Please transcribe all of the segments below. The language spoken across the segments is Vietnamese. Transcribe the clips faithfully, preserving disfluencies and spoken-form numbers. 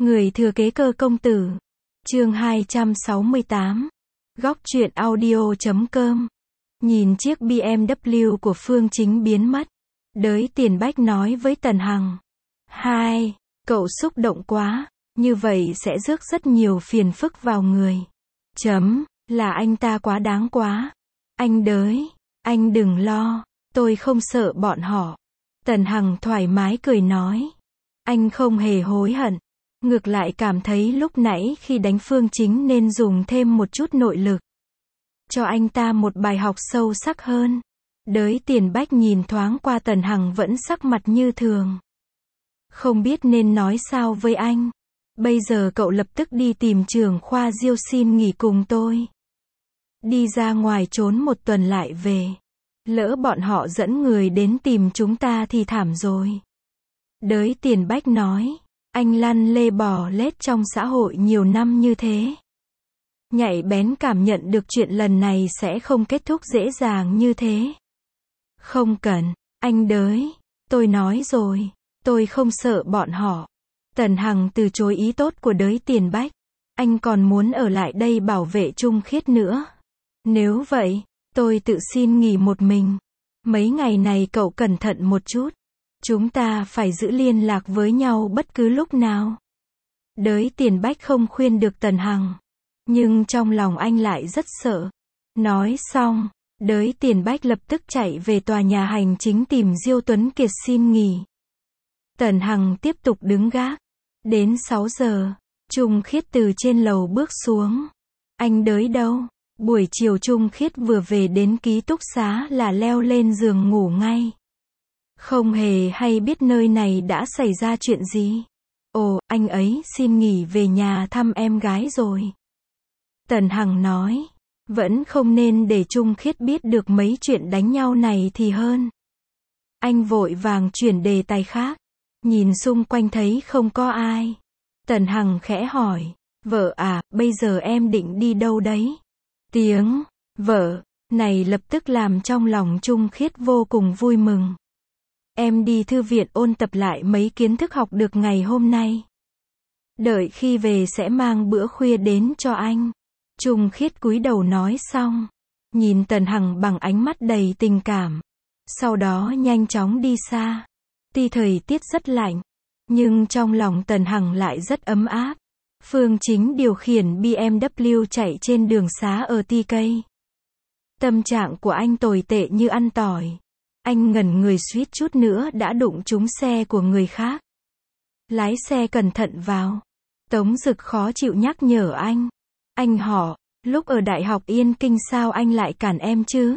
Người thừa kế Cơ công tử. Chương hai trăm sáu mươi tám. Góc truyện audio chấm com. Nhìn chiếc bê em vê của Phương Chính biến mất, Đới Tiền Bách nói với Tần Hằng. Hai, cậu xúc động quá, như vậy sẽ rước rất nhiều phiền phức vào người. Chấm, là anh ta quá đáng quá. Anh Đới, anh đừng lo, tôi không sợ bọn họ. Tần Hằng thoải mái cười nói. Anh không hề hối hận. Ngược lại cảm thấy lúc nãy khi đánh Phương Chính nên dùng thêm một chút nội lực. Cho anh ta một bài học sâu sắc hơn. Đới Tiền Bách nhìn thoáng qua Tần Hằng vẫn sắc mặt như thường. Không biết nên nói sao với anh. Bây giờ cậu lập tức đi tìm trưởng khoa Diêu xin nghỉ cùng tôi. Đi ra ngoài trốn một tuần lại về. Lỡ bọn họ dẫn người đến tìm chúng ta thì thảm rồi. Đới Tiền Bách nói. Anh lăn lê bò lết trong xã hội nhiều năm như thế. Nhạy bén cảm nhận được chuyện lần này sẽ không kết thúc dễ dàng như thế. Không cần, anh Đới, tôi nói rồi, tôi không sợ bọn họ. Tần Hằng từ chối ý tốt của Đới Tiền Bách. Anh còn muốn ở lại đây bảo vệ Trung Khiết nữa. Nếu vậy, tôi tự xin nghỉ một mình. Mấy ngày này cậu cẩn thận một chút. Chúng ta phải giữ liên lạc với nhau bất cứ lúc nào. Đới Tiền Bách không khuyên được Tần Hằng. Nhưng trong lòng anh lại rất sợ. Nói xong, Đới Tiền Bách lập tức chạy về tòa nhà hành chính tìm Diêu Tuấn Kiệt xin nghỉ. Tần Hằng tiếp tục đứng gác. Đến sáu giờ, Trung Khiết từ trên lầu bước xuống. Anh Đới đâu? Buổi chiều Trung Khiết vừa về đến ký túc xá là leo lên giường ngủ ngay. Không hề hay biết nơi này đã xảy ra chuyện gì. Ồ, anh ấy xin nghỉ về nhà thăm em gái rồi. Tần Hằng nói. Vẫn không nên để Trung Khiết biết được mấy chuyện đánh nhau này thì hơn. Anh vội vàng chuyển đề tài khác. Nhìn xung quanh thấy không có ai. Tần Hằng khẽ hỏi. Vợ à, bây giờ em định đi đâu đấy? Tiếng vợ này lập tức làm trong lòng Trung Khiết vô cùng vui mừng. Em đi thư viện ôn tập lại mấy kiến thức học được ngày hôm nay. Đợi khi về sẽ mang bữa khuya đến cho anh. Trung Khiết cúi đầu nói xong. Nhìn Tần Hằng bằng ánh mắt đầy tình cảm. Sau đó nhanh chóng đi xa. Tuy thời tiết rất lạnh. Nhưng trong lòng Tần Hằng lại rất ấm áp. Phương Chính điều khiển bê em vê chạy trên đường xá ở tê ca. Tâm trạng của anh tồi tệ như ăn tỏi. Anh ngẩn người suýt chút nữa đã đụng trúng xe của người khác. Lái xe cẩn thận vào. Tống Dực khó chịu nhắc nhở anh. Anh họ, lúc ở Đại học Yên Kinh sao anh lại cản em chứ?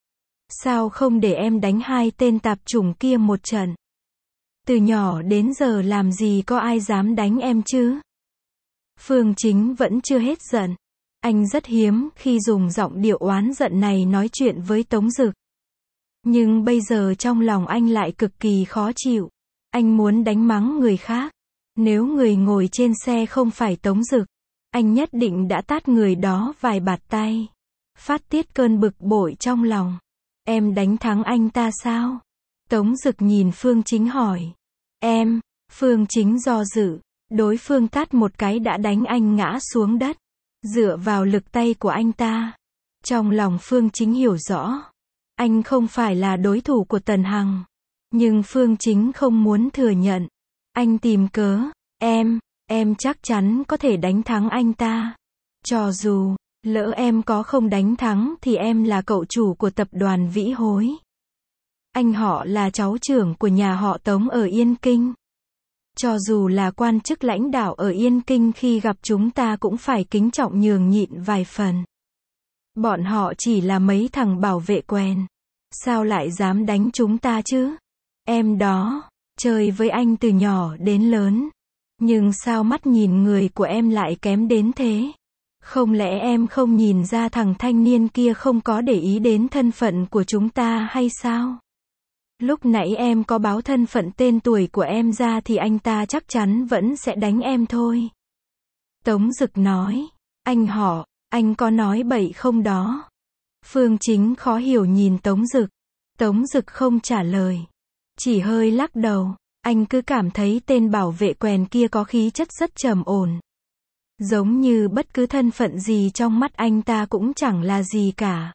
Sao không để em đánh hai tên tạp chủng kia một trận? Từ nhỏ đến giờ làm gì có ai dám đánh em chứ? Phương Chính vẫn chưa hết giận. Anh rất hiếm khi dùng giọng điệu oán giận này nói chuyện với Tống Dực. Nhưng bây giờ trong lòng anh lại cực kỳ khó chịu. Anh muốn đánh mắng người khác. Nếu người ngồi trên xe không phải Tống Dực, anh nhất định đã tát người đó vài bạt tay. Phát tiết cơn bực bội trong lòng. Em đánh thắng anh ta sao? Tống Dực nhìn Phương Chính hỏi. Em, Phương Chính do dự. Đối phương tát một cái đã đánh anh ngã xuống đất. Dựa vào lực tay của anh ta. Trong lòng Phương Chính hiểu rõ. Anh không phải là đối thủ của Tần Hằng. Nhưng Phương Chính không muốn thừa nhận. Anh tìm cớ. Em, em chắc chắn có thể đánh thắng anh ta. Cho dù, lỡ em có không đánh thắng thì em là cậu chủ của tập đoàn Vĩ Hối. Anh họ là cháu trưởng của nhà họ Tống ở Yên Kinh. Cho dù là quan chức lãnh đạo ở Yên Kinh khi gặp chúng ta cũng phải kính trọng nhường nhịn vài phần. Bọn họ chỉ là mấy thằng bảo vệ quèn. Sao lại dám đánh chúng ta chứ? Em đó, chơi với anh từ nhỏ đến lớn. Nhưng sao mắt nhìn người của em lại kém đến thế? Không lẽ em không nhìn ra thằng thanh niên kia không có để ý đến thân phận của chúng ta hay sao? Lúc nãy em có báo thân phận tên tuổi của em ra thì anh ta chắc chắn vẫn sẽ đánh em thôi. Tống Dực nói. Anh họ, anh có nói bậy không đó? Phương Chính khó hiểu nhìn Tống Dực. Tống Dực không trả lời. Chỉ hơi lắc đầu. Anh cứ cảm thấy tên bảo vệ quèn kia có khí chất rất trầm ổn. Giống như bất cứ thân phận gì trong mắt anh ta cũng chẳng là gì cả.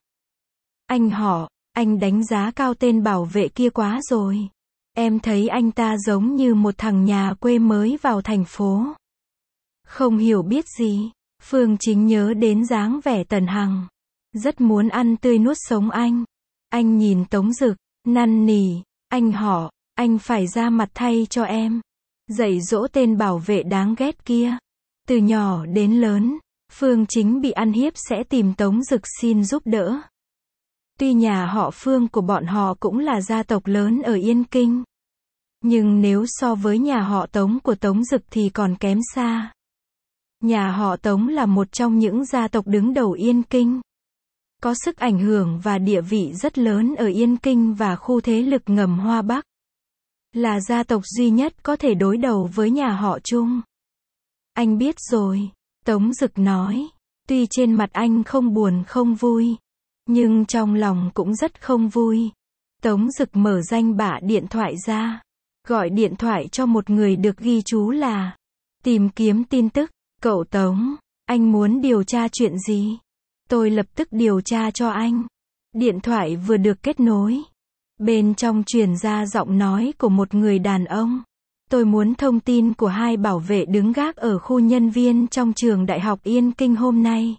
Anh họ, anh đánh giá cao tên bảo vệ kia quá rồi. Em thấy anh ta giống như một thằng nhà quê mới vào thành phố. Không hiểu biết gì. Phương Chính nhớ đến dáng vẻ Tần Hằng. Rất muốn ăn tươi nuốt sống anh. Anh nhìn Tống Dực, năn nỉ, anh họ, anh phải ra mặt thay cho em. Dạy dỗ tên bảo vệ đáng ghét kia. Từ nhỏ đến lớn, Phương Chính bị ăn hiếp sẽ tìm Tống Dực xin giúp đỡ. Tuy nhà họ Phương của bọn họ cũng là gia tộc lớn ở Yên Kinh. Nhưng nếu so với nhà họ Tống của Tống Dực thì còn kém xa. Nhà họ Tống là một trong những gia tộc đứng đầu Yên Kinh. Có sức ảnh hưởng và địa vị rất lớn ở Yên Kinh và khu thế lực ngầm Hoa Bắc. Là gia tộc duy nhất có thể đối đầu với nhà họ Trung. Anh biết rồi, Tống Dực nói. Tuy trên mặt anh không buồn không vui, nhưng trong lòng cũng rất không vui. Tống Dực mở danh bạ điện thoại ra. Gọi điện thoại cho một người được ghi chú là tìm kiếm tin tức. Cậu Tống, anh muốn điều tra chuyện gì? Tôi lập tức điều tra cho anh. Điện thoại vừa được kết nối. Bên trong truyền ra giọng nói của một người đàn ông. Tôi muốn thông tin của hai bảo vệ đứng gác ở khu nhân viên trong trường Đại học Yên Kinh hôm nay.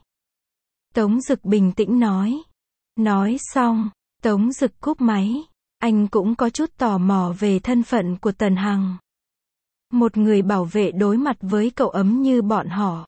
Tống Dực bình tĩnh nói. Nói xong, Tống Dực cúp máy. Anh cũng có chút tò mò về thân phận của Tần Hằng. Một người bảo vệ đối mặt với cậu ấm như bọn họ.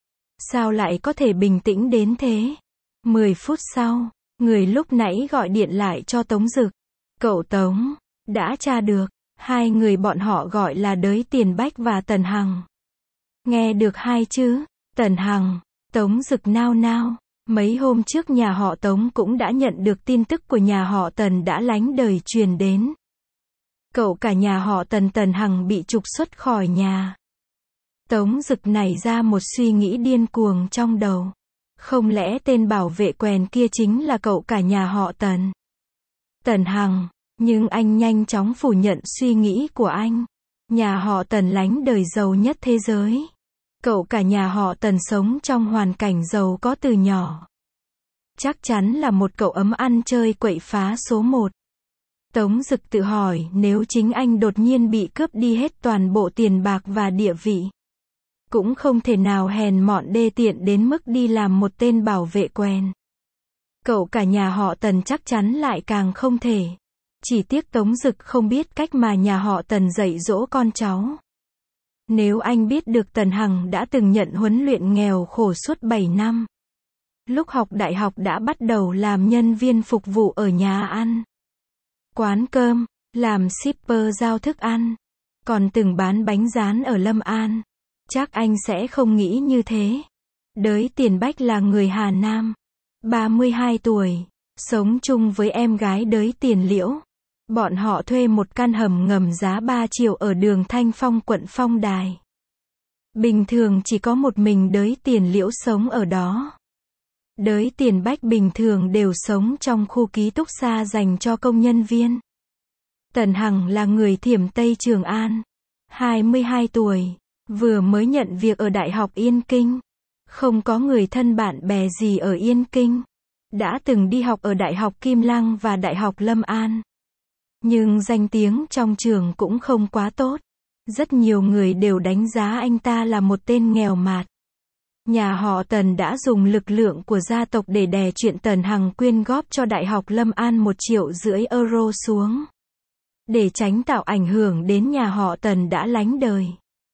Sao lại có thể bình tĩnh đến thế? Mười phút sau, người lúc nãy gọi điện lại cho Tống Dực. Cậu Tống, đã tra được. Hai người bọn họ gọi là Đới Tiền Bách và Tần Hằng. Nghe được hai chữ, Tần Hằng, Tống Dực nao nao. Mấy hôm trước nhà họ Tống cũng đã nhận được tin tức của nhà họ Tần đã lánh đời truyền đến. Cậu cả nhà họ Tần Tần Hằng bị trục xuất khỏi nhà. Tống Dực nảy ra một suy nghĩ điên cuồng trong đầu. Không lẽ tên bảo vệ quèn kia chính là cậu cả nhà họ Tần? Tần Hằng, nhưng anh nhanh chóng phủ nhận suy nghĩ của anh. Nhà họ Tần lánh đời giàu nhất thế giới. Cậu cả nhà họ Tần sống trong hoàn cảnh giàu có từ nhỏ. Chắc chắn là một cậu ấm ăn chơi quậy phá số một. Tống Dực tự hỏi nếu chính anh đột nhiên bị cướp đi hết toàn bộ tiền bạc và địa vị. Cũng không thể nào hèn mọn đê tiện đến mức đi làm một tên bảo vệ quèn. Cậu cả nhà họ Tần chắc chắn lại càng không thể. Chỉ tiếc Tống Dực không biết cách mà nhà họ Tần dạy dỗ con cháu. Nếu anh biết được Tần Hằng đã từng nhận huấn luyện nghèo khổ suốt bảy năm. Lúc học đại học đã bắt đầu làm nhân viên phục vụ ở nhà ăn, quán cơm, làm shipper giao thức ăn, còn từng bán bánh rán ở Lâm An. Chắc anh sẽ không nghĩ như thế. Đới Tiền Bách là người Hà Nam, ba mươi hai tuổi, sống chung với em gái Đới Tiền Liễu. Bọn họ thuê một căn hầm ngầm giá ba triệu ở đường Thanh Phong quận Phong Đài. Bình thường chỉ có một mình Đới Tiền Liễu sống ở đó. Đới Tiền Bách bình thường đều sống trong khu ký túc xá dành cho công nhân viên. Tần Hằng là người Thiểm Tây Trường An, hai mươi hai tuổi, vừa mới nhận việc ở Đại học Yên Kinh. Không có người thân bạn bè gì ở Yên Kinh. Đã từng đi học ở Đại học Kim Lăng và Đại học Lâm An. Nhưng danh tiếng trong trường cũng không quá tốt. Rất nhiều người đều đánh giá anh ta là một tên nghèo mạt. Nhà họ Tần đã dùng lực lượng của gia tộc để đè chuyện Tần Hằng quyên góp cho Đại học Lâm An một triệu rưỡi euro xuống. Để tránh tạo ảnh hưởng đến nhà họ Tần đã lánh đời.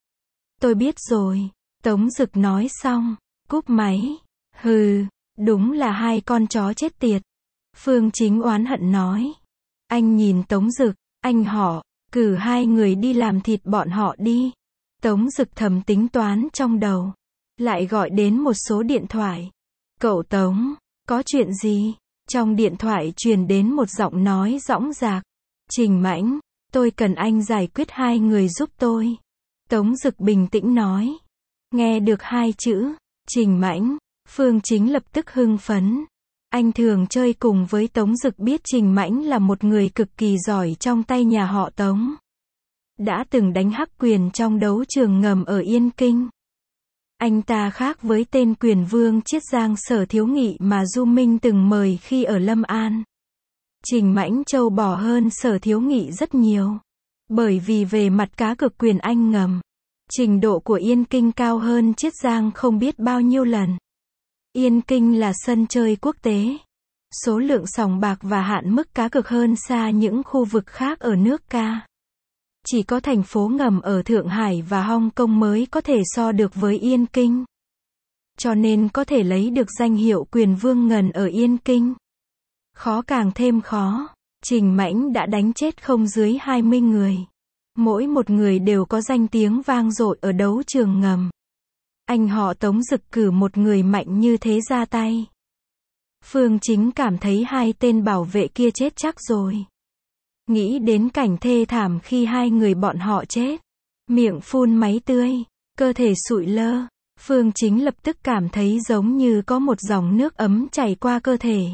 Tôi biết rồi, Tống Dực nói xong, cúp máy. Hừ, đúng là hai con chó chết tiệt. Phương Chính oán hận nói. Anh nhìn Tống Dực, anh họ, cử hai người đi làm thịt bọn họ đi. Tống Dực thầm tính toán trong đầu. Lại gọi đến một số điện thoại. Cậu Tống, có chuyện gì? Trong điện thoại truyền đến một giọng nói dõng dạc. Trình Mãnh, tôi cần anh giải quyết hai người giúp tôi. Tống Dực bình tĩnh nói. Nghe được hai chữ, Trình Mãnh, Phương Chính lập tức hưng phấn. Anh thường chơi cùng với Tống Dực biết Trình Mãnh là một người cực kỳ giỏi trong tay nhà họ Tống. đã từng đánh Hắc Quyền trong đấu trường ngầm ở Yên Kinh. Anh ta khác với tên quyền vương Chiết Giang Sở Thiếu Nghị mà Du Minh từng mời khi ở Lâm An. Trình Mãnh Châu bỏ hơn Sở Thiếu Nghị rất nhiều. Bởi vì về mặt cá cược quyền Anh ngầm, trình độ của Yên Kinh cao hơn Chiết Giang không biết bao nhiêu lần. Yên Kinh là sân chơi quốc tế. Số lượng sòng bạc và hạn mức cá cược hơn xa những khu vực khác ở nước ca. Chỉ có thành phố ngầm ở Thượng Hải và Hong Kong mới có thể so được với Yên Kinh. Cho nên có thể lấy được danh hiệu quyền vương ngầm ở Yên Kinh. Khó càng thêm khó, Trình Mãnh đã đánh chết không dưới hai mươi người. Mỗi một người đều có danh tiếng vang dội ở đấu trường ngầm. Anh họ Tống Dực cử một người mạnh như thế ra tay. Phương Chính cảm thấy hai tên bảo vệ kia chết chắc rồi. Nghĩ đến cảnh thê thảm khi hai người bọn họ chết. Miệng phun máu tươi, cơ thể sụi lơ. Phương Chính lập tức cảm thấy giống như có một dòng nước ấm chảy qua cơ thể.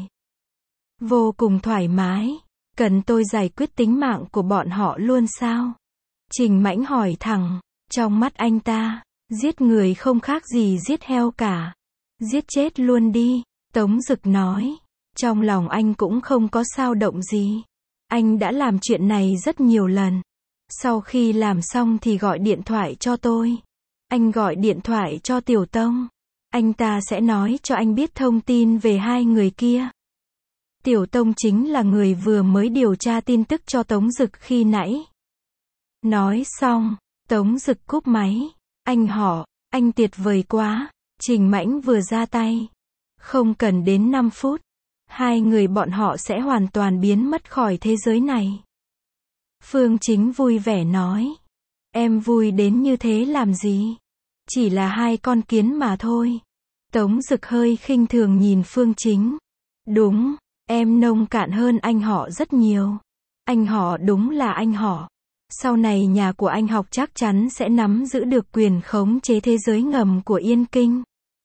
Vô cùng thoải mái. Cần tôi giải quyết tính mạng của bọn họ luôn sao? Trình Mãnh hỏi thẳng. Trong mắt anh ta, giết người không khác gì giết heo cả. Giết chết luôn đi. Tống Dực nói. Trong lòng anh cũng không có sao động gì. Anh đã làm chuyện này rất nhiều lần. Sau khi làm xong thì gọi điện thoại cho tôi. Anh gọi điện thoại cho Tiểu Tông. Anh ta sẽ nói cho anh biết thông tin về hai người kia. Tiểu Tông chính là người vừa mới điều tra tin tức cho Tống Dực khi nãy. Nói xong, Tống Dực cúp máy. Anh họ, anh tuyệt vời quá. Trình Mãnh vừa ra tay. Không cần đến năm phút. Hai người bọn họ sẽ hoàn toàn biến mất khỏi thế giới này. Phương Chính vui vẻ nói. Em vui đến như thế làm gì? Chỉ là hai con kiến mà thôi. Tống Dực hơi khinh thường nhìn Phương Chính. Đúng, em nông cạn hơn anh họ rất nhiều. Anh họ đúng là anh họ. Sau này nhà của anh học chắc chắn sẽ nắm giữ được quyền khống chế thế giới ngầm của Yên Kinh.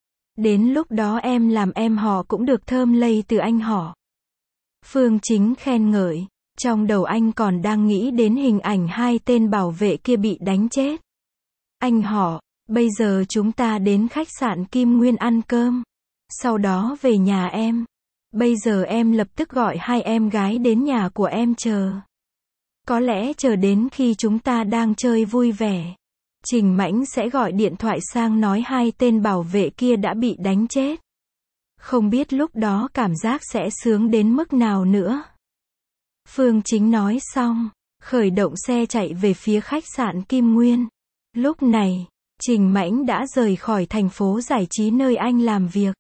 Đến lúc đó em làm em họ cũng được thơm lây từ anh họ. Phương Chính khen ngợi. Trong đầu anh còn đang nghĩ đến hình ảnh hai tên bảo vệ kia bị đánh chết. Anh họ, bây giờ chúng ta đến khách sạn Kim Nguyên ăn cơm. Sau đó về nhà em. Bây giờ em lập tức gọi hai em gái đến nhà của em chờ. Có lẽ chờ đến khi chúng ta đang chơi vui vẻ, Trình Mãnh sẽ gọi điện thoại sang nói hai tên bảo vệ kia đã bị đánh chết. Không biết lúc đó cảm giác sẽ sướng đến mức nào nữa. Phương Chính nói xong, khởi động xe chạy về phía khách sạn Kim Nguyên. Lúc này, Trình Mãnh đã rời khỏi thành phố giải trí nơi anh làm việc.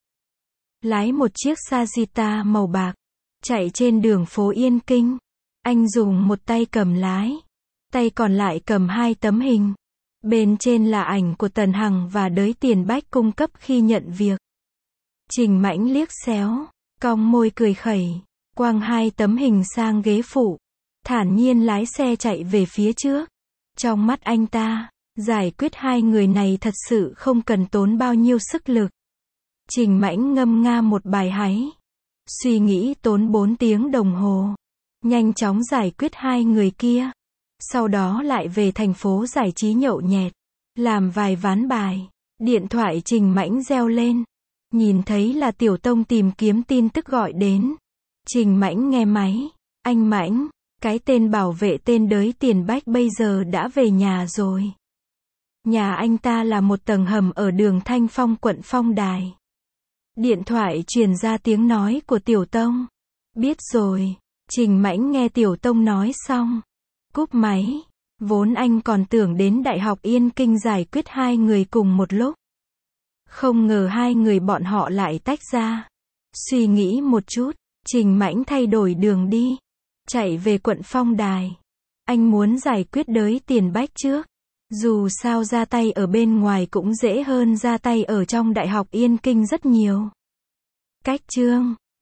Lái một chiếc Sagita màu bạc, chạy trên đường phố Yên Kinh. Anh dùng một tay cầm lái, tay còn lại cầm hai tấm hình. Bên trên là ảnh của Tần Hằng và Đới Tiền Bách cung cấp khi nhận việc. Trình Mãnh liếc xéo, cong môi cười khẩy, quăng hai tấm hình sang ghế phụ, thản nhiên lái xe chạy về phía trước. Trong mắt anh ta, giải quyết hai người này thật sự không cần tốn bao nhiêu sức lực. Trình Mãnh ngâm nga một bài háy, suy nghĩ tốn bốn tiếng đồng hồ, nhanh chóng giải quyết hai người kia. Sau đó lại về thành phố giải trí nhậu nhẹt, làm vài ván bài. Điện thoại Trình Mãnh reo lên, nhìn thấy là Tiểu Tông tìm kiếm tin tức gọi đến. Trình Mãnh nghe máy. Anh Mãnh, cái tên bảo vệ tên Đới Tiền Bách bây giờ đã về nhà rồi. Nhà anh ta là một tầng hầm ở đường Thanh Phong quận Phong Đài. Điện thoại truyền ra tiếng nói của Tiểu Tông. Biết rồi. Trình Mãnh nghe Tiểu Tông nói xong, cúp máy. Vốn anh còn tưởng đến Đại học Yên Kinh giải quyết hai người cùng một lúc. Không ngờ hai người bọn họ lại tách ra. Suy nghĩ một chút, Trình Mãnh thay đổi đường đi, chạy về quận Phong Đài. Anh muốn giải quyết Đới Tiền Bách trước. Dù sao ra tay ở bên ngoài cũng dễ hơn ra tay ở trong Đại học Yên Kinh rất nhiều. Cách chương